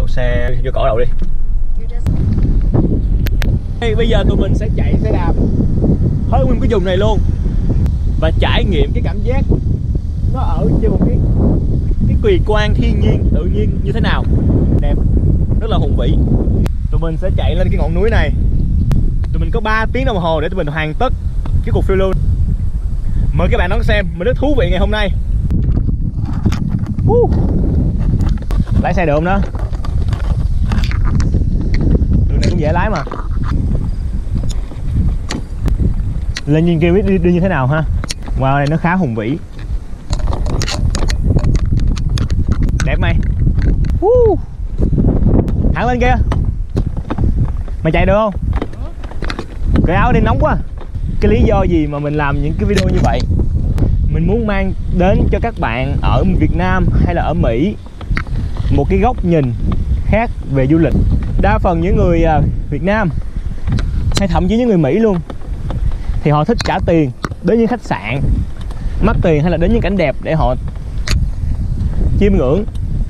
đậu xe vô cỏ đậu đi. Bây giờ tụi mình sẽ chạy xe đạp hết nguyên cái vùng này luôn và trải nghiệm cái cảm giác nó ở trên một cái kỳ quan thiên nhiên tự nhiên như thế nào, đẹp, rất là hùng vĩ. Tụi mình sẽ chạy lên cái ngọn núi này. Tụi mình có 3 tiếng đồng hồ để tụi mình hoàn tất cái cuộc phiêu lưu. Mời các bạn đón xem mình rất thú vị ngày hôm nay. Lái xe được không đó? Đường này cũng dễ lái mà. Lên nhìn kia biết đi như thế nào ha. Wow, này nó khá hùng vĩ. Đẹp mày. Thẳng lên kia. Mày chạy được không? Cởi áo đi, nóng quá. Cái lý do gì mà mình làm những cái video như vậy? Mình muốn mang đến cho các bạn ở Việt Nam hay là ở Mỹ một cái góc nhìn khác về du lịch. Đa phần những người Việt Nam hay thậm chí những người Mỹ luôn thì họ thích trả tiền đến những khách sạn mắc tiền hay là đến những cảnh đẹp để họ chiêm ngưỡng,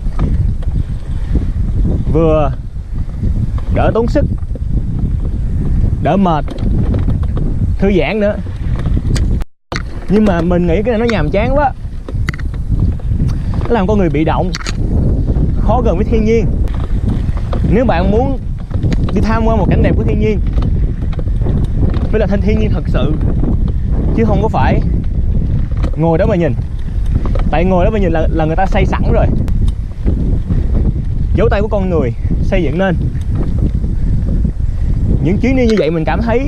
vừa đỡ tốn sức, đỡ mệt, thư giãn nữa. Nhưng mà mình nghĩ cái này nó nhàm chán quá, nó làm con người bị động, khó gần với thiên nhiên. Nếu bạn muốn đi tham quan một cảnh đẹp của thiên nhiên, phải là thiên nhiên thật sự, chứ không có phải ngồi đó mà nhìn. Tại ngồi đó mà nhìn là người ta xây sẵn rồi, dấu tay của con người xây dựng nên. Những chuyến đi như vậy mình cảm thấy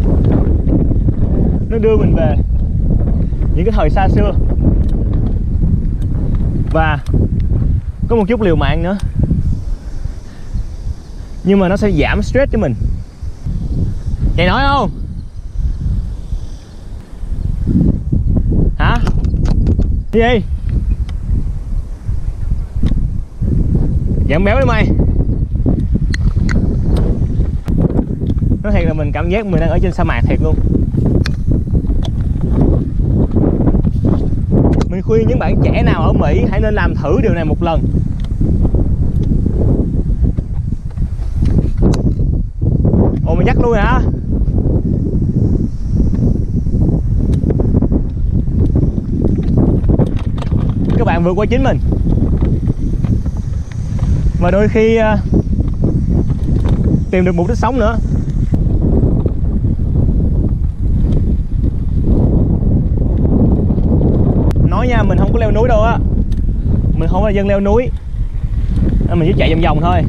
nó đưa mình về những cái thời xa xưa, và có một chút liều mạng nữa, nhưng mà nó sẽ giảm stress cho mình. Chạy nổi không? Hả? Cái gì? Giảm béo đi mày. Nói thiệt là mình cảm giác mình đang ở trên sa mạc thiệt luôn. Mình khuyên những bạn trẻ nào ở Mỹ hãy nên làm thử điều này một lần. Ồ, mày dắt luôn hả? Các bạn vượt qua chính mình. Và đôi khi tìm được mục đích sống nữa. Nói nha, mình không có leo núi đâu á. Mình không phải là dân leo núi, mình chỉ chạy vòng vòng thôi.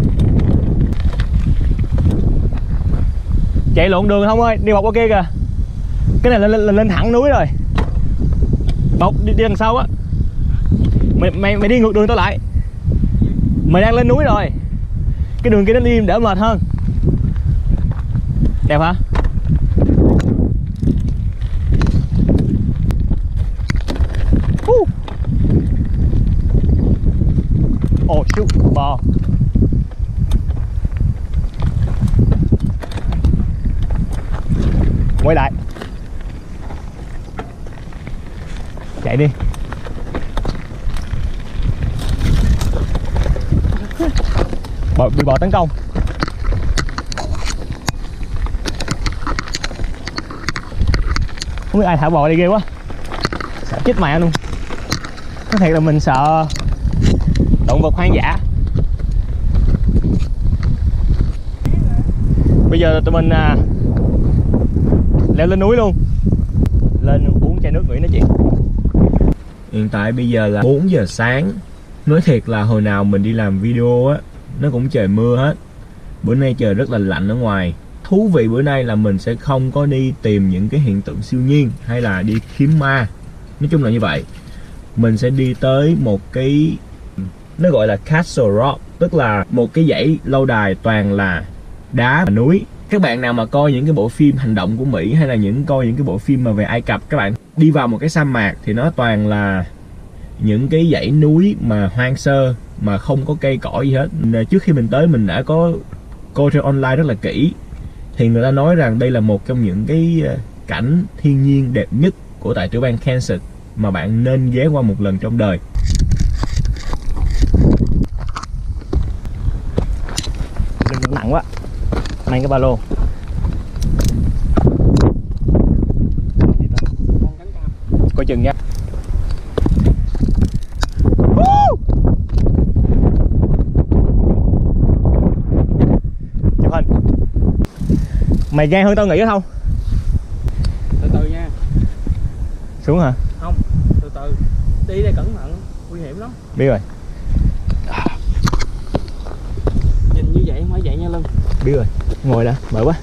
Chạy lộn đường không ơi, đi bọc qua kia kìa. Cái này là lên thẳng núi rồi. Bọc đi đằng sau á. Mày đi ngược đường tao lại. Mày đang lên núi rồi. Cái đường kia nó đi đỡ mệt hơn. Đẹp hả? Oh shoot, bò. Quay lại. Chạy đi. Bị bò tấn công. Không biết ai thả bò đi ghê quá. Sợ chết mẹ luôn. Có thiệt là mình sợ động vật hoang dã. Bây giờ tụi mình leo lên núi luôn. Lên uống chai nước nghỉ nói chuyện. Hiện tại bây giờ là 4 giờ sáng. Nói thiệt là hồi nào mình đi làm video á, nó cũng trời mưa hết. Bữa nay trời rất là lạnh ở ngoài. Thú vị bữa nay là mình sẽ không có đi tìm những cái hiện tượng siêu nhiên hay là đi kiếm ma. Nói chung là như vậy. Mình sẽ đi tới một cái, nó gọi là Castle Rock, tức là một cái dãy lâu đài toàn là đá và núi. Các bạn nào mà coi những cái bộ phim hành động của Mỹ hay là coi những cái bộ phim mà về Ai Cập, các bạn đi vào một cái sa mạc thì nó toàn là những cái dãy núi mà hoang sơ, mà không có cây cỏ gì hết. Trước khi mình tới mình đã có coi trên online rất là kỹ, thì người ta nói rằng đây là một trong những cái cảnh thiên nhiên đẹp nhất của tại tiểu bang Kansas mà bạn nên ghé qua một lần trong đời. nặng quá, mang cái ba lô. Coi chừng nha. Chụp hình. Mày gan hơn tao nghĩ không? Từ từ nha. Xuống hả? Không, từ từ. Đi đây cẩn thận, nguy hiểm lắm. Biết rồi. Nhìn như vậy không phải vậy nha Lân. Biết rồi. Ngồi đã, mệt quá.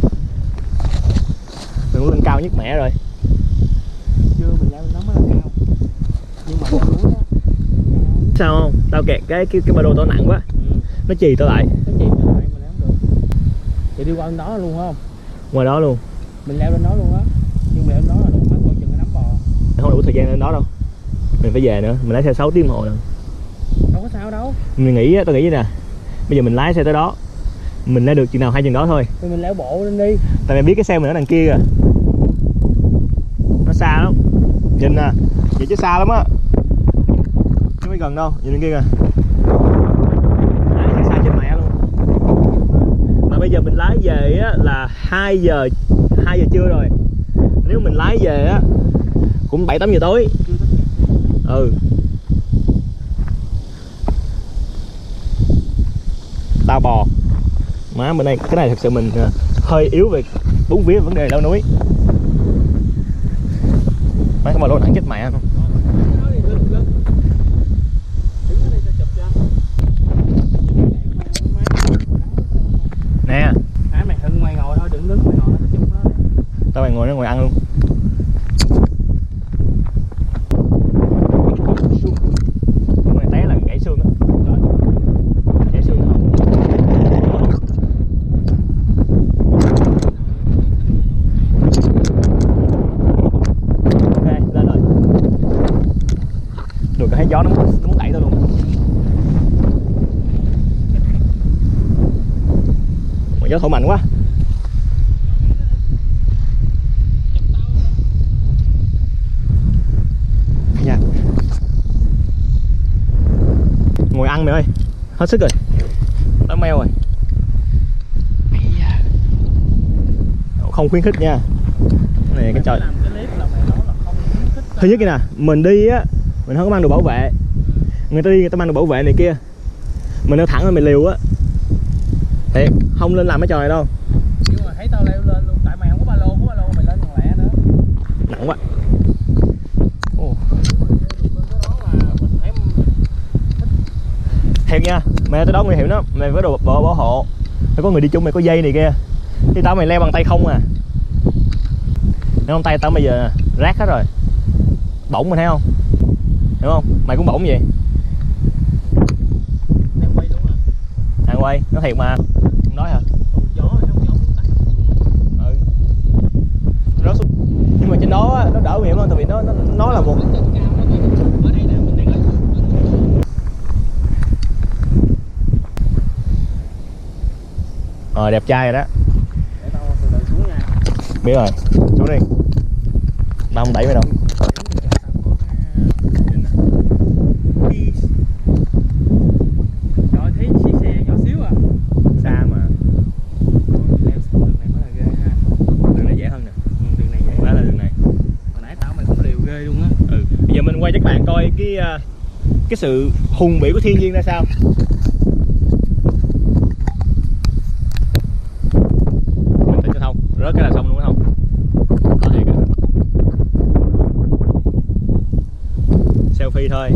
Mình muốn lên cao nhất mẹ rồi. Chưa, mình leo lên nó mới là cao. Nhưng mà leo núi á. Sao không? Tao kẹt cái ba lô tao nặng quá. Nó chì tao lại. Nó chì mình lại mình leo không được. Vậy đi qua bên đó luôn không? Ngoài đó luôn. Mình leo lên đó luôn á. Nhưng mà leo lên đó là đủ mắt coi chừng cái nấm bò. Không đủ thời gian lên đó đâu. Mình phải về nữa, mình lái xe 6 tiếng đồng hồ nữa. Đâu có sao đâu. Mình nghĩ, tao nghĩ vậy nè. Bây giờ mình lái xe tới đó, mình lái được chừng nào hay chừng đó thôi. Thì mình leo bộ lên đi. Tại mày biết cái xe mình ở đằng kia kìa, nó xa lắm. Nhìn nè, vậy chứ xa lắm á, chứ mới gần đâu. Nhìn đằng kia kìa, lái xe xa trên mẹ luôn. Mà bây giờ mình lái về á là 2 giờ trưa rồi. Nếu mình lái về á cũng 7-8 giờ tối. Ừ. Tao bò. Má bữa nay cái này thật sự mình hơi yếu về bốn vía vấn đề leo núi. Má cái ba lô nặng chết mẹ không. Nè. Mày hưng mày ngồi thôi, đừng đứng mày ngồi tao chụp nó. Tao mày ngồi nó ngồi ăn luôn. Mày té là gãy xương á. Gãy xương không? Ok, lên rồi. Được, thấy gió nó muốn đẩy tao luôn. Mà gió thổi mạnh quá. Nha. Ngồi ăn mày ơi, hết sức rồi, nó meo rồi. Không khuyến khích nha. Cái này cái trò. Thứ nhất cái nè, mình đi á, mình không có mang đồ bảo vệ. Người ta đi người ta mang đồ bảo vệ này kia, mình leo thẳng lên mày liều á. Thiệt, không lên làm cái trò này đâu. Nhưng mà thấy tao leo lên luôn, tại mày không có ba lô mày lên còn lẹ nữa. Nặng quá. Thiệt nha, mày tới đó nguy hiểm lắm, mày có đồ bảo hộ, phải có người đi chung, mày có dây này kia. Chứ tao mày leo bằng tay không à. Thấy không, tay tao bây giờ rát hết rồi. Bỏng mày thấy không? Hiểu không? Mày cũng bỏng vậy. Đang quay luôn hả? Đang quay, nó thiệt mà. Không nói hả? Gió không gió muốn tạt. Ừ. Nó xuống. Nhưng mà trên đó á, nó đỡ nguy hiểm hơn, tại vì nó là một. Ở đây nè, mình đang lên. Đẹp trai rồi đó. Để tao từ từ xuống nha. Biết rồi, xuống đi. Tao không đẩy mày đâu. Trời, thấy chiếc xe nhỏ xíu à. Xa mà. Leo xuống đường này mới là ghê ha. Đường này dễ hơn nè. Đường này dễ. Đó là đường này. Hồi nãy tao mày cũng liều ghê luôn á. Ừ. Bây giờ mình quay cho các bạn coi cái sự hùng vĩ của thiên nhiên ra sao. Bình tĩnh cho Thông, rớt cái là xong luôn không? Đó thiệt à. Selfie thôi.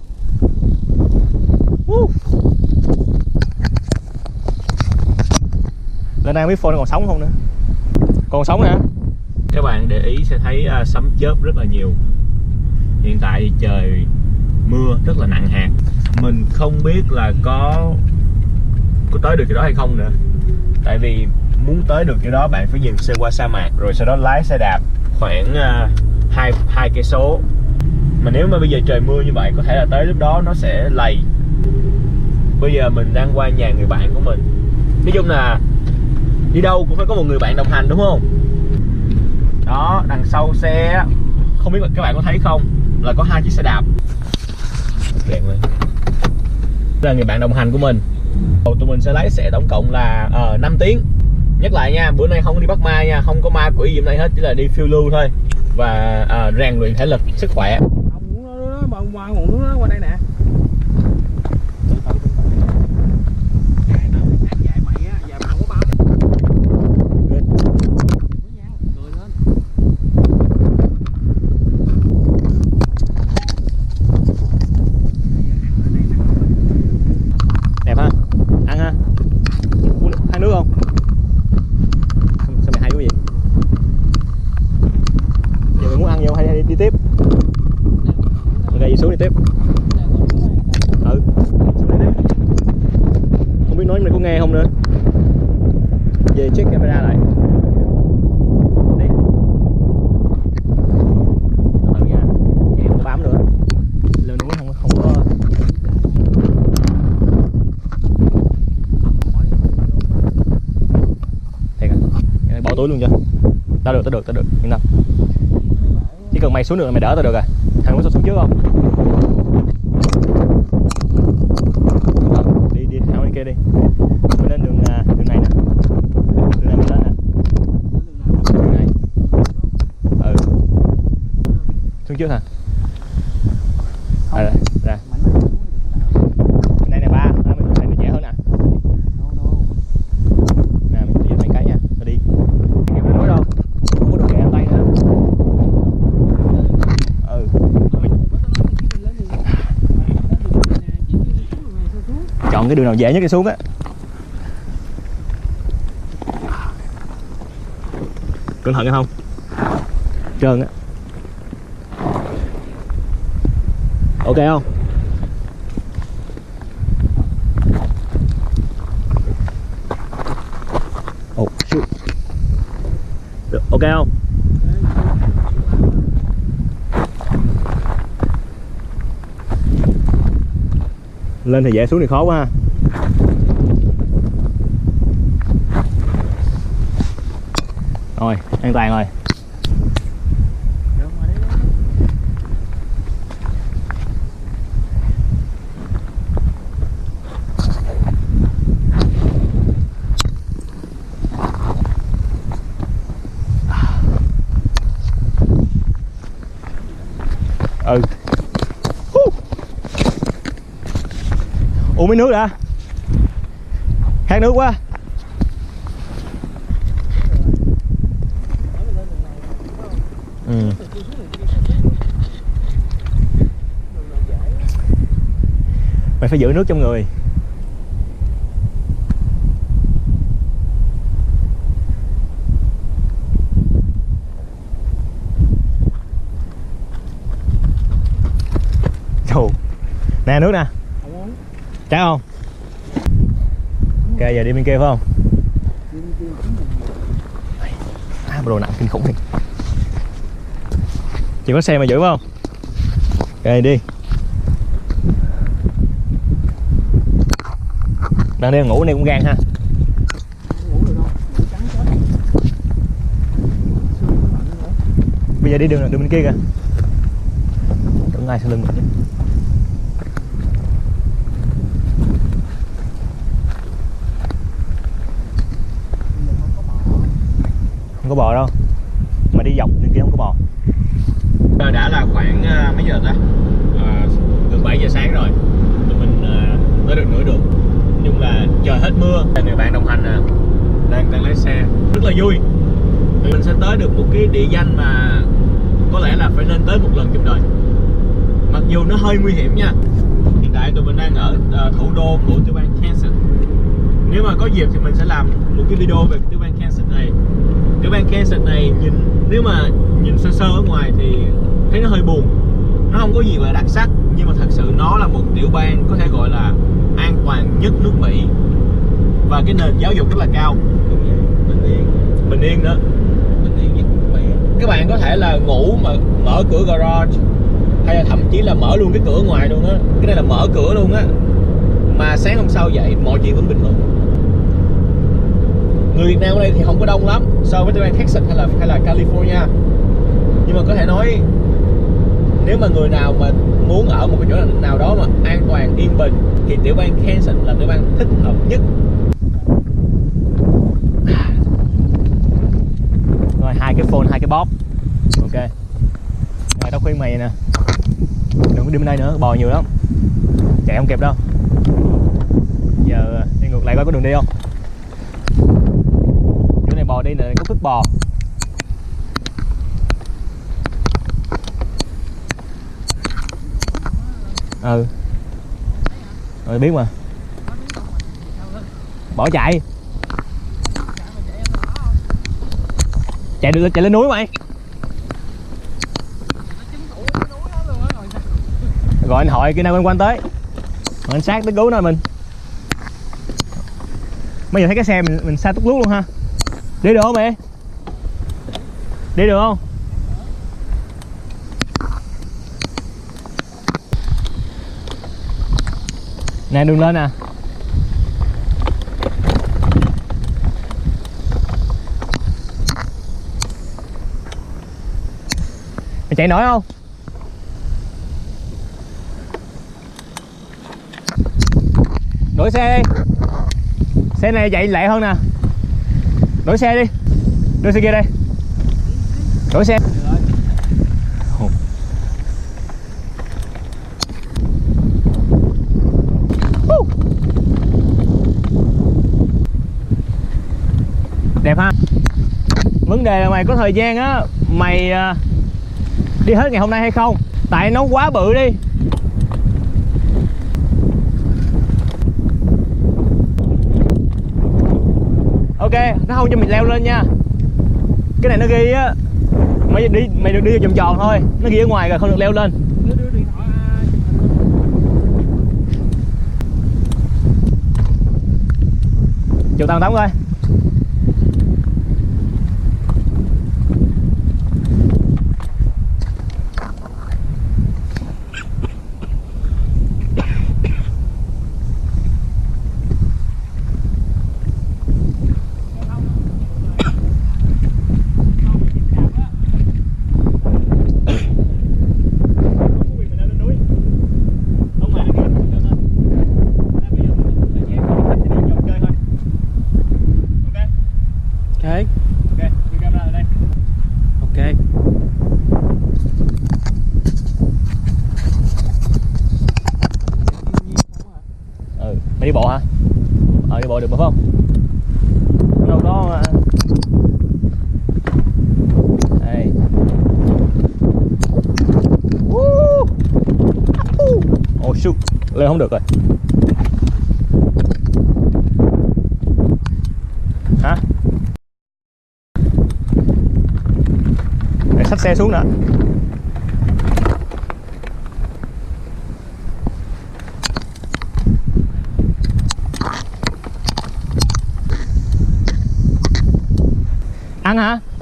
Lên đây biết phone còn sống không nữa. Còn sống nè. Các bạn để ý sẽ thấy sấm chớp rất là nhiều. Hiện tại thì trời mưa rất là nặng hạt. Mình không biết là có tới được cái đó hay không nữa. Tại vì muốn tới được cái đó bạn phải dừng xe qua sa mạc, rồi sau đó lái xe đạp khoảng 2 cây số. Mà nếu mà bây giờ trời mưa như vậy, có thể là tới lúc đó nó sẽ lầy. Bây giờ mình đang qua nhà người bạn của mình. Nói chung là đi đâu cũng phải có một người bạn đồng hành, đúng không? Đó, đằng sau xe không biết các bạn có thấy không, là có 2 chiếc xe đạp. Đèn lên. Đây là người bạn đồng hành của mình. Tụi mình sẽ lái xe tổng cộng là 5 tiếng. Nhắc lại nha, bữa nay không có đi bắt ma nha, không có ma quỷ gì hôm nay hết, chỉ là đi phiêu lưu thôi và rèn luyện thể lực, sức khỏe. Ông muốn nó qua nguồn nước nó qua đây nè. Đẹp ha, ăn ha, uống ăn nước không? Sao mày hay quá vậy? Giờ mày muốn ăn gì không hay đi tiếp? Ok, đi xuống đi tiếp. Ừ, xuống đi tiếp. Không biết nói mày có nghe không nữa. Về check camera lại. Đi. Từ từ nha, em không bám nữa. Lên núi không có. Thiệt à? Bỏ túi luôn cho. Tao được, yên tâm. Chỉ cần mày xuống được là mày đỡ tao được rồi. Thằng muốn xuống trước không? Đi thẳng bên kia đi. Mình lên đường này nè. Đường này mình lên nè. Đường này. Ừ. Xuống trước hả? Ra. Bên đây nè ba, mình thấy nó dễ hơn nè. Nè mình giật mấy cái nha, rồi đi. Kèm lên núi đâu? Không có được kèm tay nữa. Ừ. Chọn cái đường nào dễ nhất đi xuống á. Cẩn thận không? Trơn á. Ok không? Oh, shoot. Được, ok không? Lên thì dễ, xuống thì khó quá ha. Rồi, an toàn rồi. Ừ. Uống miếng nước đã. Khát nước quá. Ừ. Mày phải giữ nước trong người. Trời. Nè nước nè. Trái không? Ok, giờ đi bên kia phải không? Đồ nặng kinh khủng này. Chỉ có xe mà giữ phải không? Ok, đi. Đang đi ngủ này cũng gan ha. Bây giờ đi đường bên kia kìa. Đừng ai sau lưng mình. Không có bò đâu, mà đi dọc bên kia không có bò. Đã là khoảng mấy giờ ta? Gần 7 giờ sáng rồi. Tụi mình tới được nửa đường. Nhưng là trời hết mưa. Người bạn đồng hành đang lái xe rất là vui. Tụi mình sẽ tới được một cái địa danh mà có lẽ là phải nên tới một lần trong đời. Mặc dù nó hơi nguy hiểm nha. Hiện tại tụi mình đang ở thủ đô của tiểu bang Kansas. Nếu mà có dịp thì mình sẽ làm một cái video về tiểu bang Kansas này. Tiểu bang Kansas này nếu mà nhìn sơ sơ ở ngoài thì thấy nó hơi buồn. Nó không có gì là đặc sắc, nhưng mà thật sự nó là một tiểu bang có thể gọi là an toàn nhất nước Mỹ. Và cái nền giáo dục rất là cao. Bình yên nữa. Các bạn có thể là ngủ mà mở cửa garage, hay là thậm chí là mở luôn cái cửa ngoài luôn á. Cái này là mở cửa luôn á. Mà sáng hôm sau dậy mọi chuyện vẫn bình thường. Người Việt Nam ở đây thì không có đông lắm so với tiểu bang Texas hay là California. Nhưng mà có thể nói Nếu mà người nào mà muốn ở một cái chỗ nào đó mà an toàn, yên bình thì tiểu bang Kansas là tiểu bang thích hợp nhất. Rồi 2 cái phone, 2 cái bóp. Ok. Rồi tao khuyên mày nè, đừng có đi bên đây nữa, bò nhiều lắm, chạy không kịp đâu. Giờ đi ngược lại coi có đường đi không. Chỗ này bò đi nè, có thức bò. Ừ. Rồi biết mà. Bỏ chạy. Chạy được, chạy lên núi mày. Gọi anh hỏi kia nào quanh quanh tới. Rồi anh sát tới cứu nó mình. Bây giờ thấy cái xe mình xa tút lút luôn ha. Đi được không mẹ? Đi được không? Nè đường lên nè. Mày chạy nổi không? Đổi xe đi. Xe này chạy lẹ hơn nè. Đổi xe đi. Đưa xe kia đây. Đổi xe. Đẹp ha. Vấn đề là mày có thời gian á, mày đi hết ngày hôm nay hay không? Tại nó quá bự đi. Ok, nó không cho mình leo lên nha. Cái này nó ghi á, mày được đi vòng tròn thôi. Nó ghi ở ngoài rồi không được leo lên. Chịu tao tắm coi. Mày đi bộ hả? Đi bộ được mà phải không? Đâu có đây. Oh shoot, lên không được rồi. Hả? Để xách xe xuống nữa. Ăn hả?